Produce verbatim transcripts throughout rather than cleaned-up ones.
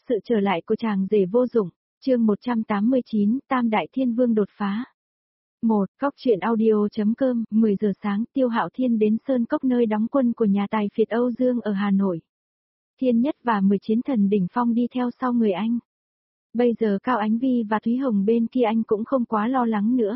Sự trở lại của chàng rể vô dụng, chương một trăm tám mươi chín, Tam Đại Thiên Vương đột phá. một. Cóc truyện audio.com, mười giờ sáng, Tiêu Hạo Thiên đến Sơn Cốc nơi đóng quân của nhà tài phiệt Âu Dương ở Hà Nội. Thiên Nhất và mười chiến thần đỉnh phong đi theo sau người anh. Bây giờ Cao Ánh Vi và Thúy Hồng bên kia anh cũng không quá lo lắng nữa.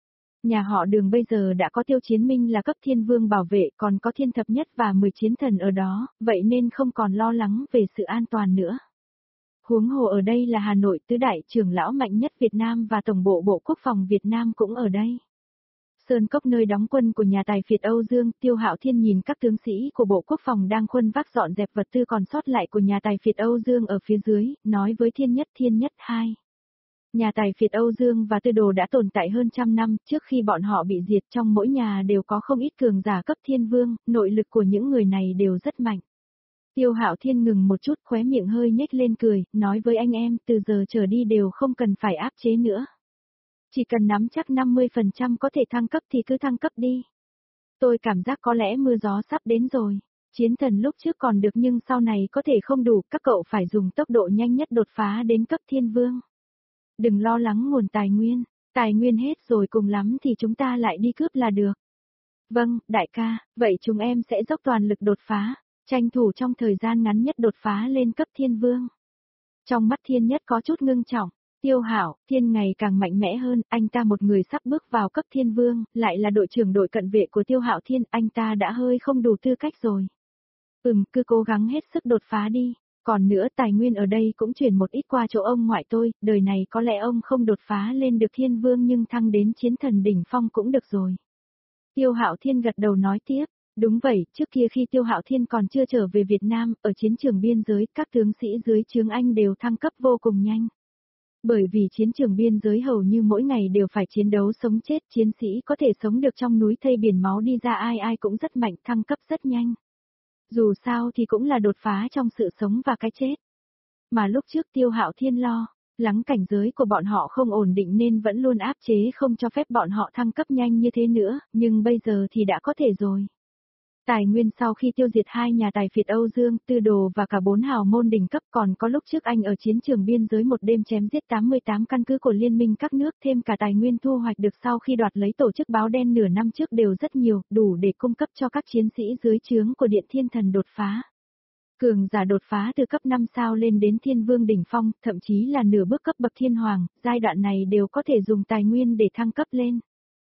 Nhà họ Đường bây giờ đã có Tiêu Chiến Minh là cấp thiên vương bảo vệ, còn có Thiên Thập Nhất và mười chiến thần ở đó, vậy nên không còn lo lắng về sự an toàn nữa. Huống hồ ở đây là Hà Nội, tứ đại trưởng lão mạnh nhất Việt Nam và tổng bộ Bộ Quốc phòng Việt Nam cũng ở đây. Sơn Cốc nơi đóng quân của nhà tài phiệt Âu Dương, Tiêu Hạo Thiên nhìn các tướng sĩ của Bộ Quốc phòng đang khuân vác dọn dẹp vật tư còn sót lại của nhà tài phiệt Âu Dương ở phía dưới, nói với Thiên Nhất Thiên Nhất hai. Nhà tài phiệt Âu Dương và Tư Đồ đã tồn tại hơn trăm năm, trước khi bọn họ bị diệt trong mỗi nhà đều có không ít cường giả cấp thiên vương, nội lực của những người này đều rất mạnh. Tiêu Hạo Thiên ngừng một chút, khóe miệng hơi nhếch lên cười, nói với anh em, từ giờ trở đi đều không cần phải áp chế nữa. Chỉ cần nắm chắc năm mươi phần trăm có thể thăng cấp thì cứ thăng cấp đi. Tôi cảm giác có lẽ mưa gió sắp đến rồi. Chiến thần lúc trước còn được nhưng sau này có thể không đủ, các cậu phải dùng tốc độ nhanh nhất đột phá đến cấp thiên vương. Đừng lo lắng nguồn tài nguyên, tài nguyên hết rồi cùng lắm thì chúng ta lại đi cướp là được. Vâng, đại ca, vậy chúng em sẽ dốc toàn lực đột phá. Tranh thủ trong thời gian ngắn nhất đột phá lên cấp thiên vương. Trong mắt Thiên Nhất có chút ngưng trọng, Tiêu Hạo Thiên ngày càng mạnh mẽ hơn, anh ta một người sắp bước vào cấp thiên vương, lại là đội trưởng đội cận vệ của Tiêu Hạo Thiên, anh ta đã hơi không đủ tư cách rồi. Ừm, cứ cố gắng hết sức đột phá đi, còn nữa tài nguyên ở đây cũng chuyển một ít qua chỗ ông ngoại tôi, đời này có lẽ ông không đột phá lên được thiên vương nhưng thăng đến chiến thần đỉnh phong cũng được rồi. Tiêu Hạo Thiên gật đầu nói tiếp. Đúng vậy, trước kia khi Tiêu Hạo Thiên còn chưa trở về Việt Nam, ở chiến trường biên giới, các tướng sĩ dưới trướng anh đều thăng cấp vô cùng nhanh. Bởi vì chiến trường biên giới hầu như mỗi ngày đều phải chiến đấu sống chết, chiến sĩ có thể sống được trong núi thây biển máu đi ra ai ai cũng rất mạnh, thăng cấp rất nhanh. Dù sao thì cũng là đột phá trong sự sống và cái chết. Mà lúc trước Tiêu Hạo Thiên lo lắng cảnh giới của bọn họ không ổn định nên vẫn luôn áp chế không cho phép bọn họ thăng cấp nhanh như thế nữa, nhưng bây giờ thì đã có thể rồi. Tài nguyên sau khi tiêu diệt hai nhà tài phiệt Âu Dương, Tư Đồ và cả bốn hào môn đỉnh cấp, còn có lúc trước anh ở chiến trường biên giới một đêm chém giết tám mươi tám căn cứ của liên minh các nước, thêm cả tài nguyên thu hoạch được sau khi đoạt lấy tổ chức báo đen nửa năm trước đều rất nhiều, đủ để cung cấp cho các chiến sĩ dưới trướng của Điện Thiên Thần đột phá. Cường giả đột phá từ cấp năm sao lên đến thiên vương đỉnh phong, thậm chí là nửa bước cấp bậc thiên hoàng, giai đoạn này đều có thể dùng tài nguyên để thăng cấp lên.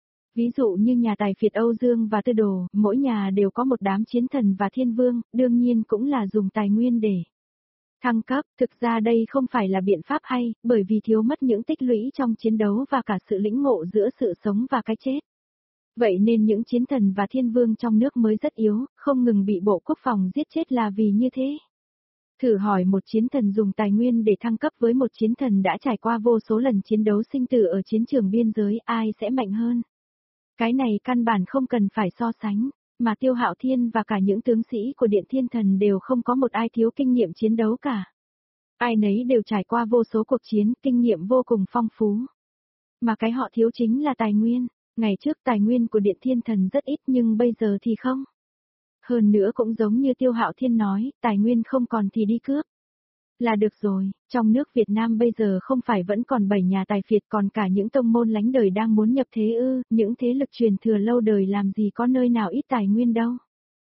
Ví dụ như nhà tài phiệt Âu Dương và Tư Đồ, mỗi nhà đều có một đám chiến thần và thiên vương, đương nhiên cũng là dùng tài nguyên để thăng cấp. Thực ra đây không phải là biện pháp hay, bởi vì thiếu mất những tích lũy trong chiến đấu và cả sự lĩnh ngộ giữa sự sống và cái chết. Vậy nên những chiến thần và thiên vương trong nước mới rất yếu, không ngừng bị Bộ Quốc phòng giết chết là vì như thế. Thử hỏi một chiến thần dùng tài nguyên để thăng cấp với một chiến thần đã trải qua vô số lần chiến đấu sinh tử ở chiến trường biên giới, ai sẽ mạnh hơn? Cái này căn bản không cần phải so sánh, mà Tiêu Hạo Thiên và cả những tướng sĩ của Điện Thiên Thần đều không có một ai thiếu kinh nghiệm chiến đấu cả. Ai nấy đều trải qua vô số cuộc chiến, kinh nghiệm vô cùng phong phú. Mà cái họ thiếu chính là tài nguyên, ngày trước tài nguyên của Điện Thiên Thần rất ít nhưng bây giờ thì không. Hơn nữa cũng giống như Tiêu Hạo Thiên nói, tài nguyên không còn thì đi cướp. Là được rồi, trong nước Việt Nam bây giờ không phải vẫn còn bảy nhà tài phiệt còn cả những tông môn lánh đời đang muốn nhập thế ư, những thế lực truyền thừa lâu đời làm gì có nơi nào ít tài nguyên đâu.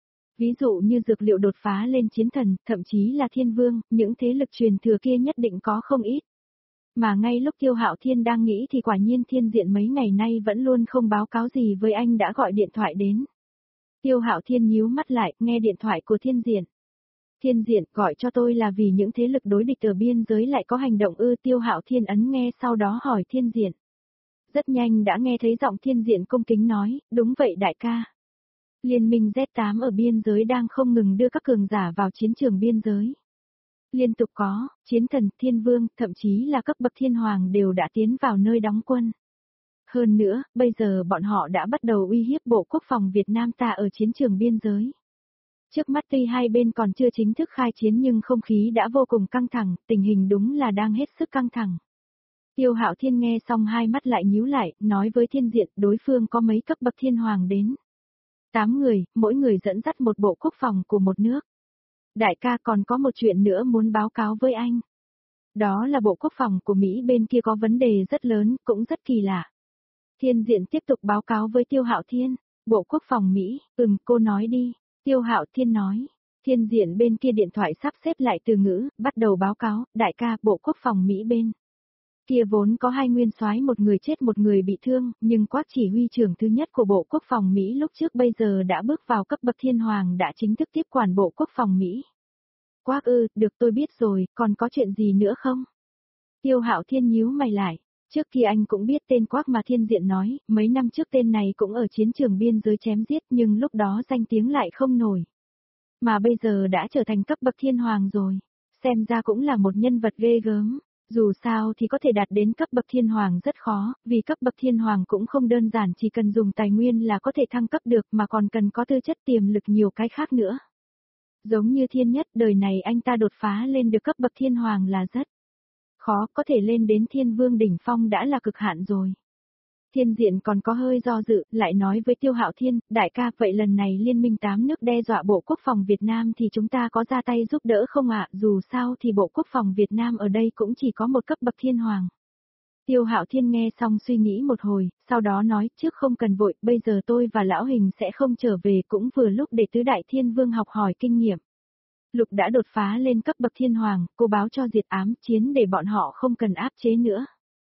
Ví dụ như dược liệu đột phá lên chiến thần, thậm chí là thiên vương, những thế lực truyền thừa kia nhất định có không ít. Mà ngay lúc Tiêu Hạo Thiên đang nghĩ thì quả nhiên Thiên Diện mấy ngày nay vẫn luôn không báo cáo gì với anh đã gọi điện thoại đến. Tiêu Hạo Thiên nhíu mắt lại, nghe điện thoại của Thiên Diện. Thiên Diện gọi cho tôi là vì những thế lực đối địch ở biên giới lại có hành động ư. Tiêu Hạo Thiên ấn nghe sau đó hỏi Thiên Diện. Rất nhanh đã nghe thấy giọng Thiên Diện cung kính nói, đúng vậy đại ca. Liên minh Z tám ở biên giới đang không ngừng đưa các cường giả vào chiến trường biên giới. Liên tục có, chiến thần, thiên vương, thậm chí là cấp bậc thiên hoàng đều đã tiến vào nơi đóng quân. Hơn nữa, bây giờ bọn họ đã bắt đầu uy hiếp Bộ Quốc phòng Việt Nam ta ở chiến trường biên giới. Trước mắt tuy hai bên còn chưa chính thức khai chiến nhưng không khí đã vô cùng căng thẳng, tình hình đúng là đang hết sức căng thẳng. Tiêu Hạo Thiên nghe xong hai mắt lại nhíu lại, nói với Thiên Diện đối phương có mấy cấp bậc thiên hoàng đến. Tám người, mỗi người dẫn dắt một bộ quốc phòng của một nước. Đại ca còn có một chuyện nữa muốn báo cáo với anh. Đó là Bộ Quốc phòng của Mỹ bên kia có vấn đề rất lớn, cũng rất kỳ lạ. Thiên Diện tiếp tục báo cáo với Tiêu Hạo Thiên, Bộ Quốc phòng Mỹ, ừm, cô nói đi, Tiêu Hạo Thiên nói. Thiên Diện bên kia điện thoại sắp xếp lại từ ngữ, bắt đầu báo cáo, đại ca, Bộ Quốc phòng Mỹ bên kia vốn có hai nguyên soái, một người chết một người bị thương, nhưng Quác chỉ huy trưởng thứ nhất của Bộ Quốc phòng Mỹ lúc trước bây giờ đã bước vào cấp bậc thiên hoàng, đã chính thức tiếp quản Bộ Quốc phòng Mỹ. Quác ư, được, tôi biết rồi, còn có chuyện gì nữa không? Tiêu Hạo Thiên nhíu mày lại. Trước kia anh cũng biết tên Quác mà Thiên Diện nói, mấy năm trước tên này cũng ở chiến trường biên giới chém giết, nhưng lúc đó danh tiếng lại không nổi. Mà bây giờ đã trở thành cấp bậc thiên hoàng rồi. Xem ra cũng là một nhân vật ghê gớm. Dù sao thì có thể đạt đến cấp bậc thiên hoàng rất khó, vì cấp bậc thiên hoàng cũng không đơn giản chỉ cần dùng tài nguyên là có thể thăng cấp được mà còn cần có tư chất tiềm lực nhiều cái khác nữa. Giống như Thiên Nhất, đời này anh ta đột phá lên được cấp bậc thiên hoàng là rất khó, có thể lên đến thiên vương đỉnh phong đã là cực hạn rồi. Thiên Diện còn có hơi do dự, lại nói với Tiêu Hạo Thiên, đại ca, vậy lần này liên minh tám nước đe dọa Bộ Quốc phòng Việt Nam thì chúng ta có ra tay giúp đỡ không ạ? Dù sao thì Bộ Quốc phòng Việt Nam ở đây cũng chỉ có một cấp bậc thiên hoàng. Tiêu Hạo Thiên nghe xong suy nghĩ một hồi, sau đó nói, trước không cần vội, bây giờ tôi và Lão Hình sẽ không trở về, cũng vừa lúc để tứ đại thiên vương học hỏi kinh nghiệm. Lục đã đột phá lên cấp bậc thiên hoàng, cô báo cho Diệt Ám Chiến để bọn họ không cần áp chế nữa.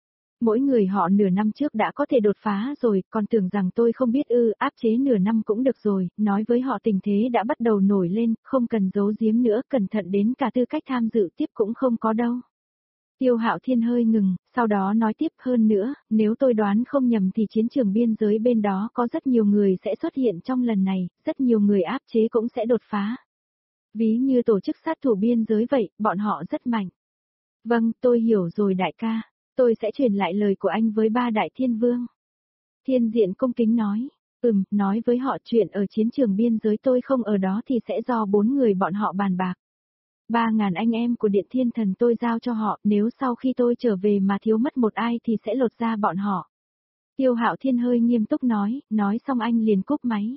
Mỗi người họ nửa năm trước đã có thể đột phá rồi, còn tưởng rằng tôi không biết ư, áp chế nửa năm cũng được rồi, nói với họ tình thế đã bắt đầu nổi lên, không cần giấu giếm nữa, cẩn thận đến cả tư cách tham dự tiếp cũng không có đâu. Tiêu Hạo Thiên hơi ngừng, sau đó nói tiếp, hơn nữa, nếu tôi đoán không nhầm thì chiến trường biên giới bên đó có rất nhiều người sẽ xuất hiện trong lần này, rất nhiều người áp chế cũng sẽ đột phá. Ví như tổ chức sát thủ biên giới vậy, bọn họ rất mạnh. Vâng, tôi hiểu rồi đại ca. Tôi sẽ truyền lại lời của anh với ba đại thiên vương. Thiên Diện cung kính nói, ừm, nói với họ chuyện ở chiến trường biên giới tôi không ở đó thì sẽ do bốn người bọn họ bàn bạc. Ba ngàn anh em của Điện Thiên Thần tôi giao cho họ, nếu sau khi tôi trở về mà thiếu mất một ai thì sẽ lột ra bọn họ. Tiêu Hạo Thiên hơi nghiêm túc nói, nói xong anh liền cúp máy.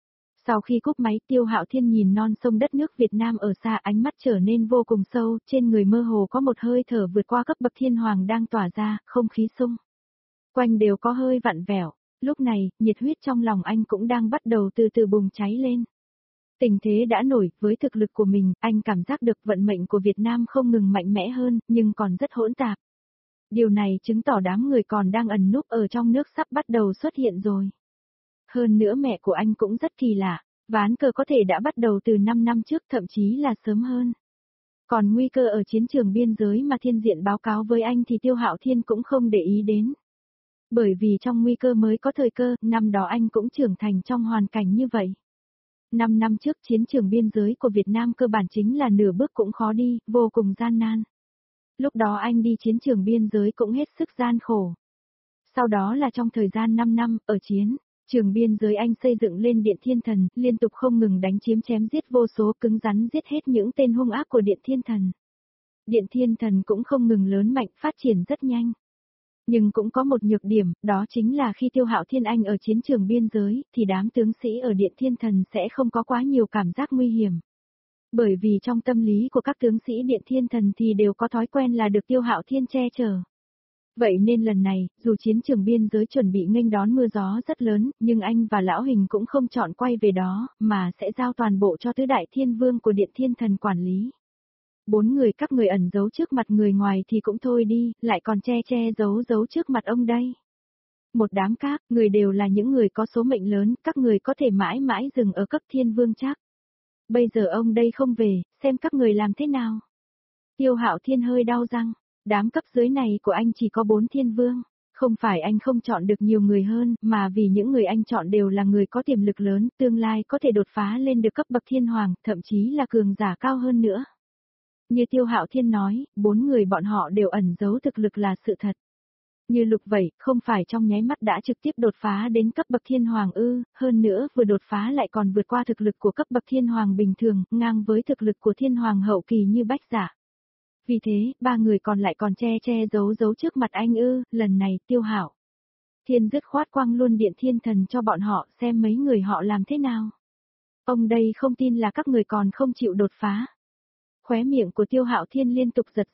Sau khi cúp máy, Tiêu Hạo Thiên nhìn non sông đất nước Việt Nam ở xa, ánh mắt trở nên vô cùng sâu, trên người mơ hồ có một hơi thở vượt qua cấp bậc thiên hoàng đang tỏa ra, không khí xung quanh đều có hơi vặn vẹo. Lúc này, nhiệt huyết trong lòng anh cũng đang bắt đầu từ từ bùng cháy lên. Tình thế đã nổi, với thực lực của mình, anh cảm giác được vận mệnh của Việt Nam không ngừng mạnh mẽ hơn, nhưng còn rất hỗn tạp. Điều này chứng tỏ đám người còn đang ẩn núp ở trong nước sắp bắt đầu xuất hiện rồi. Hơn nữa mẹ của anh cũng rất kỳ lạ, ván cờ có thể đã bắt đầu từ năm năm trước, thậm chí là sớm hơn. Còn nguy cơ ở chiến trường biên giới mà Thiên Diện báo cáo với anh thì Tiêu Hạo Thiên cũng không để ý đến. Bởi vì trong nguy cơ mới có thời cơ, năm đó anh cũng trưởng thành trong hoàn cảnh như vậy. Năm năm trước chiến trường biên giới của Việt Nam cơ bản chính là nửa bước cũng khó đi, vô cùng gian nan. Lúc đó anh đi chiến trường biên giới cũng hết sức gian khổ. Sau đó là trong thời gian năm năm, ở chiến trường biên giới anh xây dựng lên Điện Thiên Thần, liên tục không ngừng đánh chiếm chém giết vô số, cứng rắn giết hết những tên hung ác của Điện Thiên Thần. Điện Thiên Thần cũng không ngừng lớn mạnh, phát triển rất nhanh. Nhưng cũng có một nhược điểm, đó chính là khi Tiêu Hạo Thiên anh ở chiến trường biên giới, thì đám tướng sĩ ở Điện Thiên Thần sẽ không có quá nhiều cảm giác nguy hiểm. Bởi vì trong tâm lý của các tướng sĩ Điện Thiên Thần thì đều có thói quen là được Tiêu Hạo Thiên che chở. Vậy nên lần này, dù chiến trường biên giới chuẩn bị nghênh đón mưa gió rất lớn, nhưng anh và Lão Hình cũng không chọn quay về đó, mà sẽ giao toàn bộ cho tứ đại thiên vương của Điện Thiên Thần quản lý. Bốn người các người ẩn giấu trước mặt người ngoài thì cũng thôi đi, lại còn che che giấu giấu trước mặt ông đây. Một đám các, người đều là những người có số mệnh lớn, các người có thể mãi mãi dừng ở cấp thiên vương chắc. Bây giờ ông đây không về, xem các người làm thế nào. Tiêu Hạo Thiên hơi đau răng, đám cấp dưới này của anh chỉ có bốn thiên vương. Không phải anh không chọn được nhiều người hơn, mà vì những người anh chọn đều là người có tiềm lực lớn, tương lai có thể đột phá lên được cấp bậc thiên hoàng, thậm chí là cường giả cao hơn nữa. Như Tiêu Hạo Thiên nói, bốn người bọn họ đều ẩn giấu thực lực là sự thật. Như Lục vậy, không phải trong nháy mắt đã trực tiếp đột phá đến cấp bậc thiên hoàng ư, hơn nữa vừa đột phá lại còn vượt qua thực lực của cấp bậc thiên hoàng bình thường, ngang với thực lực của thiên hoàng hậu kỳ như Bách Giả. Vì thế, ba người còn lại còn che che giấu giấu trước mặt anh ư, lần này Tiêu Hạo Thiên dứt khoát quăng luôn Điện Thiên Thần cho bọn họ xem mấy người họ làm thế nào. Ông đây không tin là các người còn không chịu đột phá. Khóe miệng của Tiêu Hạo Thiên liên tục giật giật,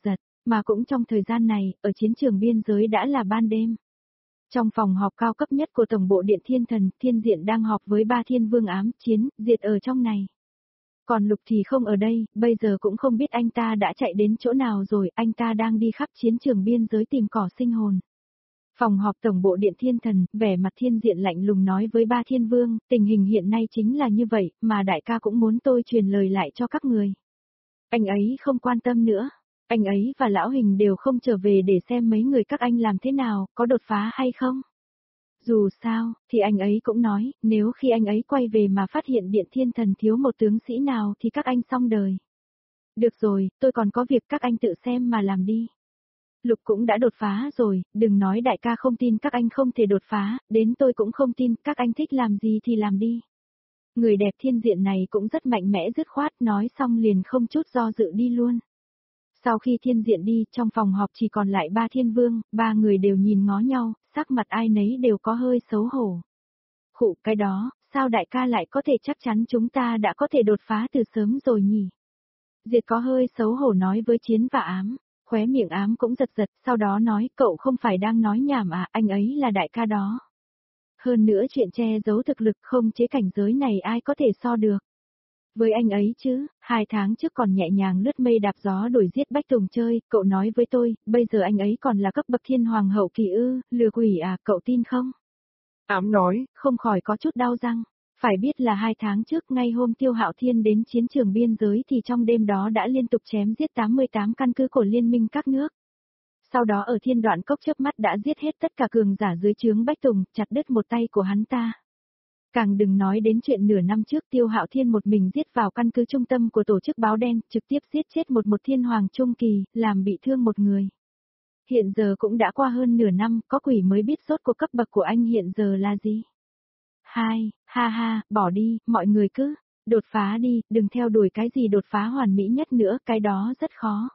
Mà cũng trong thời gian này, ở chiến trường biên giới đã là ban đêm. Trong phòng họp cao cấp nhất của Tổng bộ Điện Thiên Thần, Thiên Diện đang họp với ba thiên vương ám, Chiến, Diệt ở trong này. Còn Lục thì không ở đây, bây giờ cũng không biết anh ta đã chạy đến chỗ nào rồi, anh ta đang đi khắp chiến trường biên giới tìm cỏ sinh hồn. Phòng họp Tổng bộ Điện Thiên Thần, vẻ mặt Thiên Diện lạnh lùng nói với ba thiên vương, tình hình hiện nay chính là như vậy, mà đại ca cũng muốn tôi truyền lời lại cho các người. Anh ấy không quan tâm nữa. Anh ấy và Lão Hình đều không trở về để xem mấy người các anh làm thế nào, có đột phá hay không. Dù sao, thì anh ấy cũng nói, nếu khi anh ấy quay về mà phát hiện Điện Thiên Thần thiếu một tướng sĩ nào thì các anh xong đời. Được rồi, tôi còn có việc các anh tự xem mà làm đi. Lục cũng đã đột phá rồi, đừng nói đại ca không tin các anh không thể đột phá, đến tôi cũng không tin, các anh thích làm gì thì làm đi. Người đẹp Thiên Diện này cũng rất mạnh mẽ dứt khoát, nói xong liền không chút do dự đi luôn. Sau khi Thiên Diện đi, trong phòng họp chỉ còn lại ba thiên vương, ba người đều nhìn ngó nhau, sắc mặt ai nấy đều có hơi xấu hổ. Khụ cái đó, sao đại ca lại có thể chắc chắn chúng ta đã có thể đột phá từ sớm rồi nhỉ? Diệt có hơi xấu hổ nói với Chiến và Ám, khóe miệng Ám cũng giật giật, sau đó nói cậu không phải đang nói nhảm à, anh ấy là đại ca đó. Hơn nữa chuyện che giấu thực lực không chế cảnh giới này ai có thể so được. Với anh ấy chứ, hai tháng trước còn nhẹ nhàng lướt mây đạp gió đuổi giết Bách Tùng chơi, cậu nói với tôi, bây giờ anh ấy còn là cấp bậc thiên hoàng hậu kỳ ư, lừa quỷ à, cậu tin không? Ám nói, không khỏi có chút đau răng. Phải biết là hai tháng trước ngay hôm Tiêu Hạo Thiên đến chiến trường biên giới thì trong đêm đó đã liên tục chém giết tám mươi tám căn cứ của liên minh các nước. Sau đó ở Thiên Đoạn Cốc chớp mắt đã giết hết tất cả cường giả dưới trướng Bách Tùng, chặt đứt một tay của hắn ta. Càng đừng nói đến chuyện nửa năm trước Tiêu Hạo Thiên một mình giết vào căn cứ trung tâm của tổ chức báo đen, trực tiếp giết chết một một thiên hoàng trung kỳ, làm bị thương một người. Hiện giờ cũng đã qua hơn nửa năm, có quỷ mới biết sốt của cấp bậc của anh hiện giờ là gì. Hai, ha ha, bỏ đi, mọi người cứ, đột phá đi, đừng theo đuổi cái gì đột phá hoàn mỹ nhất nữa, cái đó rất khó.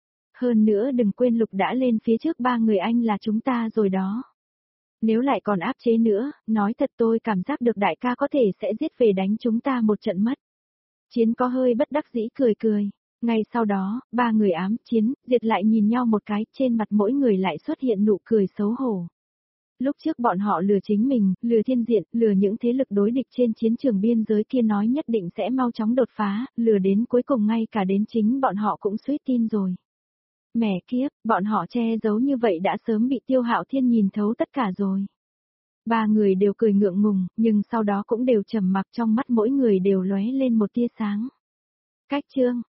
Hơn nữa đừng quên Lục đã lên phía trước ba người anh là chúng ta rồi đó. Nếu lại còn áp chế nữa, nói thật tôi cảm giác được đại ca có thể sẽ giết về đánh chúng ta một trận mất. Chiến có hơi bất đắc dĩ cười cười. Ngay sau đó, ba người Ám, Chiến, Diệt lại nhìn nhau một cái, trên mặt mỗi người lại xuất hiện nụ cười xấu hổ. Lúc trước bọn họ lừa chính mình, lừa Thiên Diện, lừa những thế lực đối địch trên chiến trường biên giới kia nói nhất định sẽ mau chóng đột phá, lừa đến cuối cùng ngay cả đến chính bọn họ cũng suýt tin rồi. Mẹ kiếp, bọn họ che giấu như vậy đã sớm bị Tiêu Hạo Thiên nhìn thấu tất cả rồi. Ba người đều cười ngượng ngùng, nhưng sau đó cũng đều trầm mặc, trong mắt mỗi người đều lóe lên một tia sáng. Cách chương